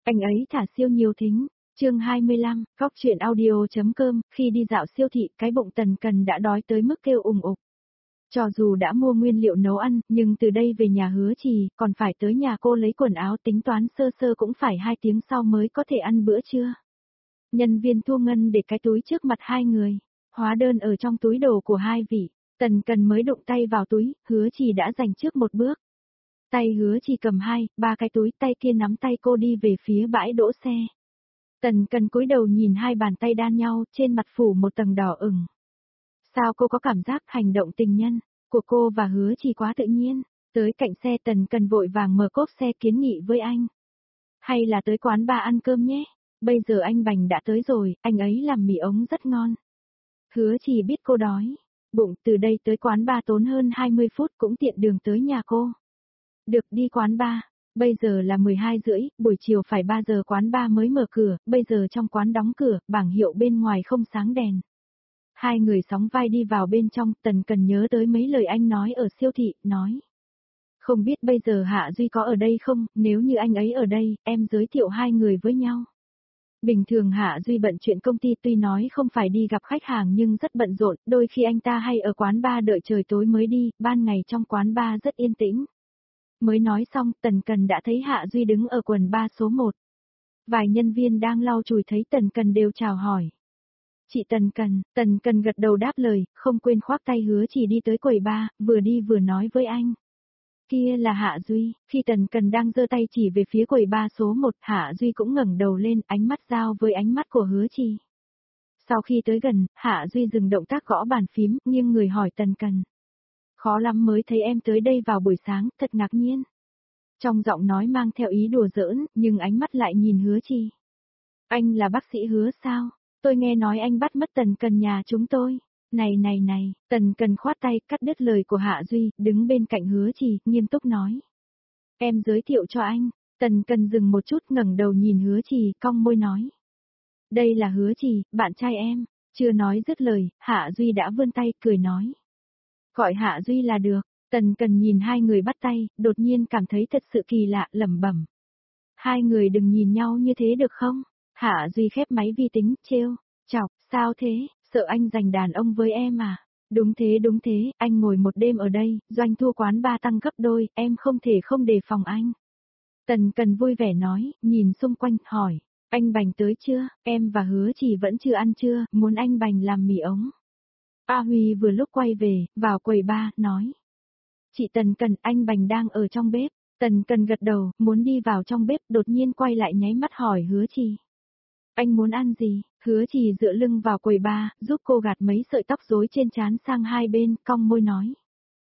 Anh ấy thả siêu nhiều thính. Chương 25, góc truyện audio.com, khi đi dạo siêu thị, cái bụng Tần Cần đã đói tới mức kêu ùng ục. Cho dù đã mua nguyên liệu nấu ăn, nhưng từ đây về nhà Hứa Trì, còn phải tới nhà cô lấy quần áo, tính toán sơ sơ cũng phải 2 tiếng sau mới có thể ăn bữa trưa. Nhân viên thu ngân để cái túi trước mặt hai người, hóa đơn ở trong túi đồ của hai vị. Tần Cần mới đụng tay vào túi, Hứa Trì đã giành trước một bước. Tay Hứa Trì cầm 2, 3 cái túi, tay kia nắm tay cô đi về phía bãi đỗ xe. Tần Cần cúi đầu nhìn hai bàn tay đan nhau, trên mặt phủ một tầng đỏ ửng. Sao cô có cảm giác hành động tình nhân của cô và Hứa Trì quá tự nhiên? Tới cạnh xe Tần Cần vội vàng mở cốp xe kiến nghị với anh. Hay là tới quán bar ăn cơm nhé, bây giờ anh Bành đã tới rồi, anh ấy làm mì ống rất ngon. Hứa Trì biết cô đói bụng, từ đây tới quán bar tốn hơn 20 phút cũng tiện đường tới nhà cô. Được, đi quán bar. Bây giờ là 12 rưỡi, buổi chiều phải 3 giờ quán bar mới mở cửa, bây giờ trong quán đóng cửa, bảng hiệu bên ngoài không sáng đèn. Hai người sóng vai đi vào bên trong, Tần Cần nhớ tới mấy lời anh nói ở siêu thị, nói. Không biết bây giờ Hạ Duy có ở đây không, nếu như anh ấy ở đây, em giới thiệu hai người với nhau. Bình thường Hạ Duy bận chuyện công ty, tuy nói không phải đi gặp khách hàng nhưng rất bận rộn, đôi khi anh ta hay ở quán bar đợi trời tối mới đi, ban ngày trong quán bar rất yên tĩnh. Mới nói xong, Tần Cần đã thấy Hạ Duy đứng ở quầy bar số 1. Vài nhân viên đang lau chùi thấy Tần Cần đều chào hỏi. Chị Tần Cần gật đầu đáp lời, không quên khoác tay Hứa Trì đi tới quầy bar, vừa đi vừa nói với anh. Kia là Hạ Duy. Khi Tần Cần đang giơ tay chỉ về phía quầy bar số 1, Hạ Duy cũng ngẩng đầu lên, ánh mắt giao với ánh mắt của Hứa Trì. Sau khi tới gần, Hạ Duy dừng động tác gõ bàn phím, nghiêng người hỏi Tần Cần. Khó lắm mới thấy em tới đây vào buổi sáng, thật ngạc nhiên. Trong giọng nói mang theo ý đùa giỡn, nhưng ánh mắt lại nhìn Hứa Trì. Anh là bác sĩ Hứa sao? Tôi nghe nói anh bắt mất Tần Cần nhà chúng tôi. Này, Tần Cần khoát tay cắt đứt lời của Hạ Duy, đứng bên cạnh Hứa Trì, nghiêm túc nói. Em giới thiệu cho anh. Tần Cần dừng một chút ngẩng đầu nhìn Hứa Trì, cong môi nói. Đây là Hứa Trì, bạn trai em. Chưa nói dứt lời, Hạ Duy đã vươn tay, cười nói. Gọi Hạ Duy là được. Tần Cần nhìn hai người bắt tay, đột nhiên cảm thấy thật sự kỳ lạ, lẩm bẩm. Hai người đừng nhìn nhau như thế được không? Hạ Duy khép máy vi tính, trêu, chọc, sao thế, sợ anh giành đàn ông với em à? Đúng thế, anh ngồi một đêm ở đây, doanh thu quán bar tăng gấp đôi, em không thể không đề phòng anh. Tần Cần vui vẻ nói, nhìn xung quanh, hỏi, anh Bành tới chưa, em và Hứa Trì vẫn chưa ăn trưa, muốn anh Bành làm mì ống. A Huy vừa lúc quay về, vào quầy bar, nói. Chị Tần Cần, anh Bành đang ở trong bếp. Tần Cần gật đầu, muốn đi vào trong bếp, đột nhiên quay lại nháy mắt hỏi Hứa Trì. Anh muốn ăn gì? Hứa Trì dựa lưng vào quầy bar, giúp cô gạt mấy sợi tóc rối trên trán sang hai bên, cong môi nói.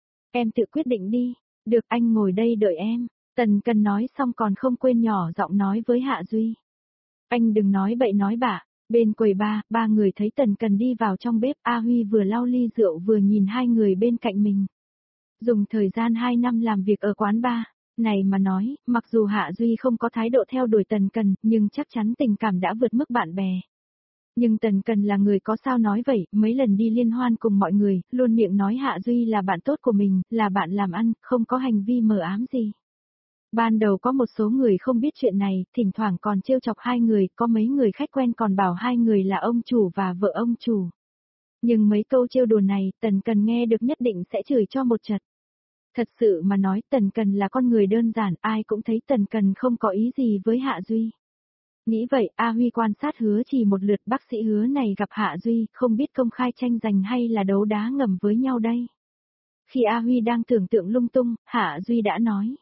Em tự quyết định đi. Được, anh ngồi đây đợi em. Tần Cần nói xong còn không quên nhỏ giọng nói với Hạ Duy. Anh đừng nói bậy nói bạ. Bên quầy bar, ba người thấy Tần Cần đi vào trong bếp, A Huy vừa lau ly rượu vừa nhìn hai người bên cạnh mình. Dùng thời gian 2 năm làm việc ở quán bar, này mà nói, mặc dù Hạ Duy không có thái độ theo đuổi Tần Cần, nhưng chắc chắn tình cảm đã vượt mức bạn bè. Nhưng Tần Cần là người có sao nói vậy, mấy lần đi liên hoan cùng mọi người, luôn miệng nói Hạ Duy là bạn tốt của mình, là bạn làm ăn, không có hành vi mờ ám gì. Ban đầu có một số người không biết chuyện này, thỉnh thoảng còn trêu chọc hai người, có mấy người khách quen còn bảo hai người là ông chủ và vợ ông chủ. Nhưng mấy câu trêu đùa này, Tần Cần nghe được nhất định sẽ chửi cho một trận. Thật sự mà nói, Tần Cần là con người đơn giản, ai cũng thấy Tần Cần không có ý gì với Hạ Duy. Nghĩ vậy, A Huy quan sát Hứa Trì một lượt, bác sĩ Hứa này gặp Hạ Duy, không biết công khai tranh giành hay là đấu đá ngầm với nhau đây. Khi A Huy đang tưởng tượng lung tung, Hạ Duy đã nói.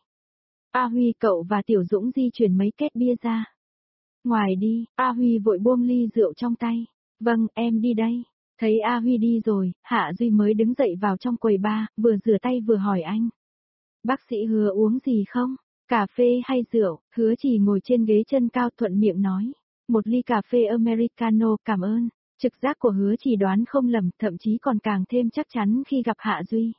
A Huy, cậu và Tiểu Dũng di chuyển mấy két bia ra. Ngoài đi, A Huy vội buông ly rượu trong tay. Vâng, em đi đây. Thấy A Huy đi rồi, Hạ Duy mới đứng dậy vào trong quầy bar, vừa rửa tay vừa hỏi anh. Bác sĩ Hứa uống gì không? Cà phê hay rượu? Hứa Trì ngồi trên ghế chân cao thuận miệng nói. Một ly cà phê Americano, cảm ơn. Trực giác của Hứa Trì đoán không lầm, thậm chí còn càng thêm chắc chắn khi gặp Hạ Duy.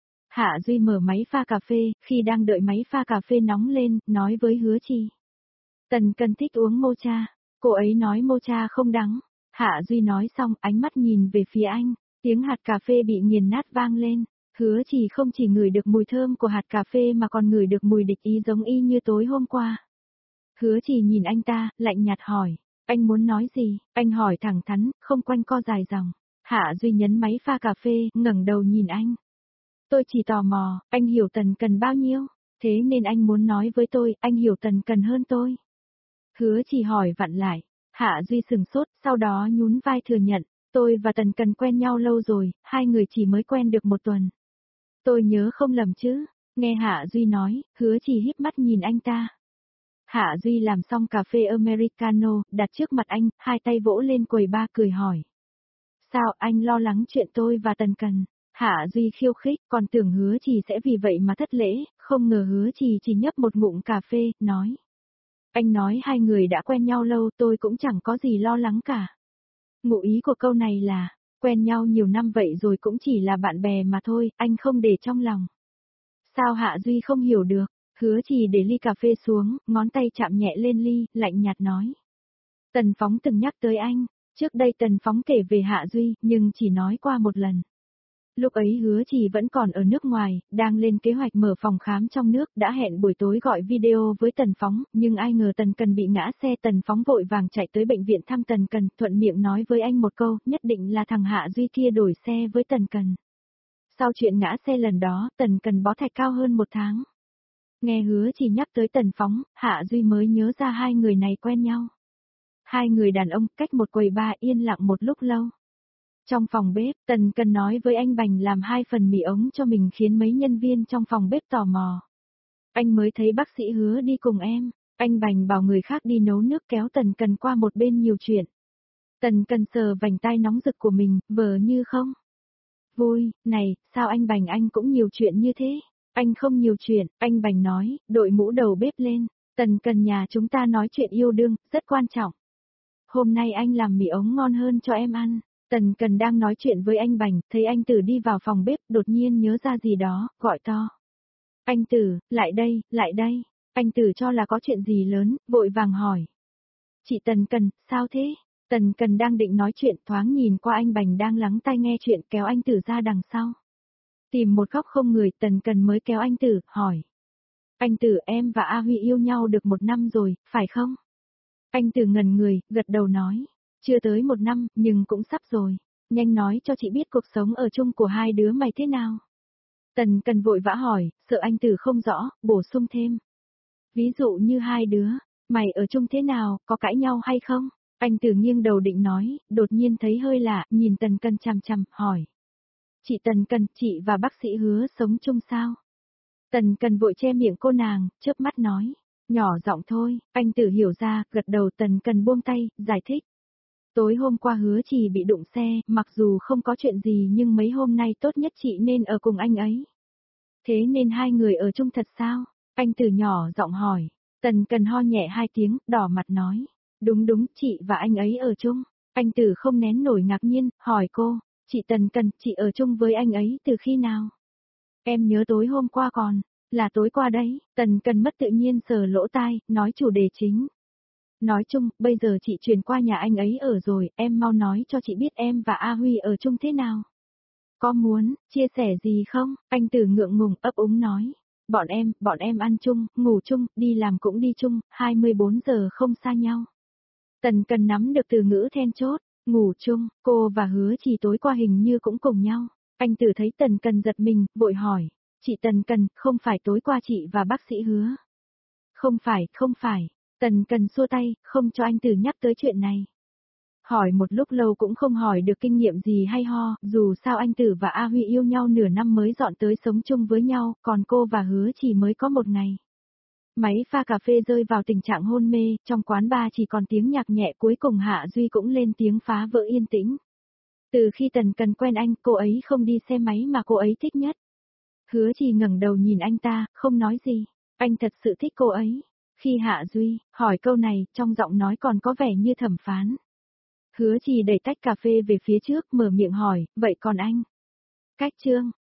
Hạ Duy mở máy pha cà phê, khi đang đợi máy pha cà phê nóng lên, nói với Hứa Trì. Tần Cần thích uống mocha. Cô ấy nói mocha không đắng. Hạ Duy nói xong, ánh mắt nhìn về phía anh, tiếng hạt cà phê bị nghiền nát vang lên. Hứa Trì không chỉ ngửi được mùi thơm của hạt cà phê mà còn ngửi được mùi địch ý giống y như tối hôm qua. Hứa Trì nhìn anh ta, lạnh nhạt hỏi. Anh muốn nói gì? Anh hỏi thẳng thắn, không quanh co dài dòng. Hạ Duy nhấn máy pha cà phê, ngẩng đầu nhìn anh. Tôi chỉ tò mò, anh hiểu Tần Cần bao nhiêu? Thế nên anh muốn nói với tôi, anh hiểu Tần Cần hơn tôi. Hứa Trì hỏi vặn lại. Hạ Duy sừng sốt, sau đó nhún vai thừa nhận. Tôi và Tần Cần quen nhau lâu rồi, hai người chỉ mới quen được một tuần. Tôi nhớ không lầm chứ? Nghe Hạ Duy nói, Hứa Trì híp mắt nhìn anh ta. Hạ Duy làm xong cà phê Americano, đặt trước mặt anh, hai tay vỗ lên quầy bar cười hỏi. Sao anh lo lắng chuyện tôi và Tần Cần? Hạ Duy khiêu khích, còn tưởng Hứa Trì sẽ vì vậy mà thất lễ, không ngờ Hứa Trì chỉ nhấp một ngụm cà phê, nói. Anh nói hai người đã quen nhau lâu tôi cũng chẳng có gì lo lắng cả. Ngụ ý của câu này là, quen nhau nhiều năm vậy rồi cũng chỉ là bạn bè mà thôi, anh không để trong lòng. Sao Hạ Duy không hiểu được? Hứa Trì để ly cà phê xuống, ngón tay chạm nhẹ lên ly, lạnh nhạt nói. Tần Phóng từng nhắc tới anh, trước đây Tần Phóng kể về Hạ Duy, nhưng chỉ nói qua một lần. Lúc ấy Hứa Trì vẫn còn ở nước ngoài, đang lên kế hoạch mở phòng khám trong nước, đã hẹn buổi tối gọi video với Tần Phóng, nhưng ai ngờ Tần Cần bị ngã xe. Tần Phóng vội vàng chạy tới bệnh viện thăm Tần Cần, thuận miệng nói với anh một câu, nhất định là thằng Hạ Duy kia đổi xe với Tần Cần. Sau chuyện ngã xe lần đó, Tần Cần bó thạch cao hơn 1 tháng. Nghe Hứa Trì nhắc tới Tần Phóng, Hạ Duy mới nhớ ra hai người này quen nhau. Hai người đàn ông cách một quầy bar yên lặng một lúc lâu. Trong phòng bếp, Tần Cần nói với anh Bành làm 2 phần mì ống cho mình khiến mấy nhân viên trong phòng bếp tò mò. Anh mới thấy bác sĩ Hứa đi cùng em. Anh Bành bảo người khác đi nấu nước kéo Tần Cần qua một bên nhiều chuyện. Tần Cần sờ vành tai nóng rực của mình, vờ như không. Vui, này, sao anh Bành anh cũng nhiều chuyện như thế? Anh không nhiều chuyện, anh Bành nói, đội mũ đầu bếp lên. Tần Cần nhà chúng ta nói chuyện yêu đương, rất quan trọng. Hôm nay anh làm mì ống ngon hơn cho em ăn. Tần Cần đang nói chuyện với anh Bành, thấy anh Tử đi vào phòng bếp, đột nhiên nhớ ra gì đó, gọi to. Anh Tử, lại đây, lại đây. Anh Tử cho là có chuyện gì lớn, vội vàng hỏi. Chị Tần Cần, sao thế? Tần Cần đang định nói chuyện, thoáng nhìn qua anh Bành đang lắng tai nghe chuyện, kéo anh Tử ra đằng sau. Tìm một góc không người, Tần Cần mới kéo anh Tử, hỏi. Anh Tử, em và A Huy yêu nhau được 1 năm rồi, phải không? Anh Tử ngẩn người, gật đầu nói. Chưa tới 1 năm, nhưng cũng sắp rồi. Nhanh nói cho chị biết cuộc sống ở chung của hai đứa mày thế nào. Tần Cần vội vã hỏi, sợ anh Tử không rõ, bổ sung thêm. Ví dụ như hai đứa, mày ở chung thế nào, có cãi nhau hay không? Anh Tử nghiêng đầu định nói, đột nhiên thấy hơi lạ, nhìn Tần Cần chằm chằm, hỏi. Chị Tần Cần, chị và bác sĩ Hứa sống chung sao? Tần Cần vội che miệng cô nàng, chớp mắt nói. Nhỏ giọng thôi, anh Tử hiểu ra, gật đầu. Tần Cần buông tay, giải thích. Tối hôm qua Hứa Trì bị đụng xe, mặc dù không có chuyện gì nhưng mấy hôm nay tốt nhất chị nên ở cùng anh ấy. Thế nên hai người ở chung thật sao? Anh Tử nhỏ giọng hỏi. Tần Cần ho nhẹ 2 tiếng, đỏ mặt nói. Đúng đúng, chị và anh ấy ở chung. Anh Tử không nén nổi ngạc nhiên, hỏi cô. Chị Tần Cần, chị ở chung với anh ấy từ khi nào? Em nhớ tối hôm qua còn, là tối qua đấy. Tần Cần mất tự nhiên sờ lỗ tai, nói chủ đề chính. Nói chung, bây giờ chị chuyển qua nhà anh ấy ở rồi, em mau nói cho chị biết em và A Huy ở chung thế nào. Có muốn, chia sẻ gì không? Anh Tử ngượng ngùng ấp úng nói. Bọn em ăn chung, ngủ chung, đi làm cũng đi chung, 24 giờ không xa nhau. Tần Cần nắm được từ ngữ then chốt, ngủ chung, cô và Hứa Trì tối qua hình như cũng cùng nhau. Anh Tử thấy Tần Cần giật mình, vội hỏi. Chị Tần Cần, không phải tối qua chị và bác sĩ Hứa? Không phải. Tần Cần xua tay, không cho anh Tử nhắc tới chuyện này. Hỏi một lúc lâu cũng không hỏi được kinh nghiệm gì hay ho, dù sao anh Tử và A Huy yêu nhau nửa năm mới dọn tới sống chung với nhau, còn cô và Hứa chỉ mới có 1 ngày. Máy pha cà phê rơi vào tình trạng hôn mê, trong quán bar chỉ còn tiếng nhạc nhẹ, cuối cùng Hạ Duy cũng lên tiếng phá vỡ yên tĩnh. Từ khi Tần Cần quen anh, cô ấy không đi xe máy mà cô ấy thích nhất. Hứa Trì ngẩng đầu nhìn anh ta, không nói gì. Anh thật sự thích cô ấy. Khi Hạ Duy hỏi câu này, trong giọng nói còn có vẻ như thẩm phán. Hứa Trì đẩy tách cà phê về phía trước, mở miệng hỏi, vậy còn anh? Cách chương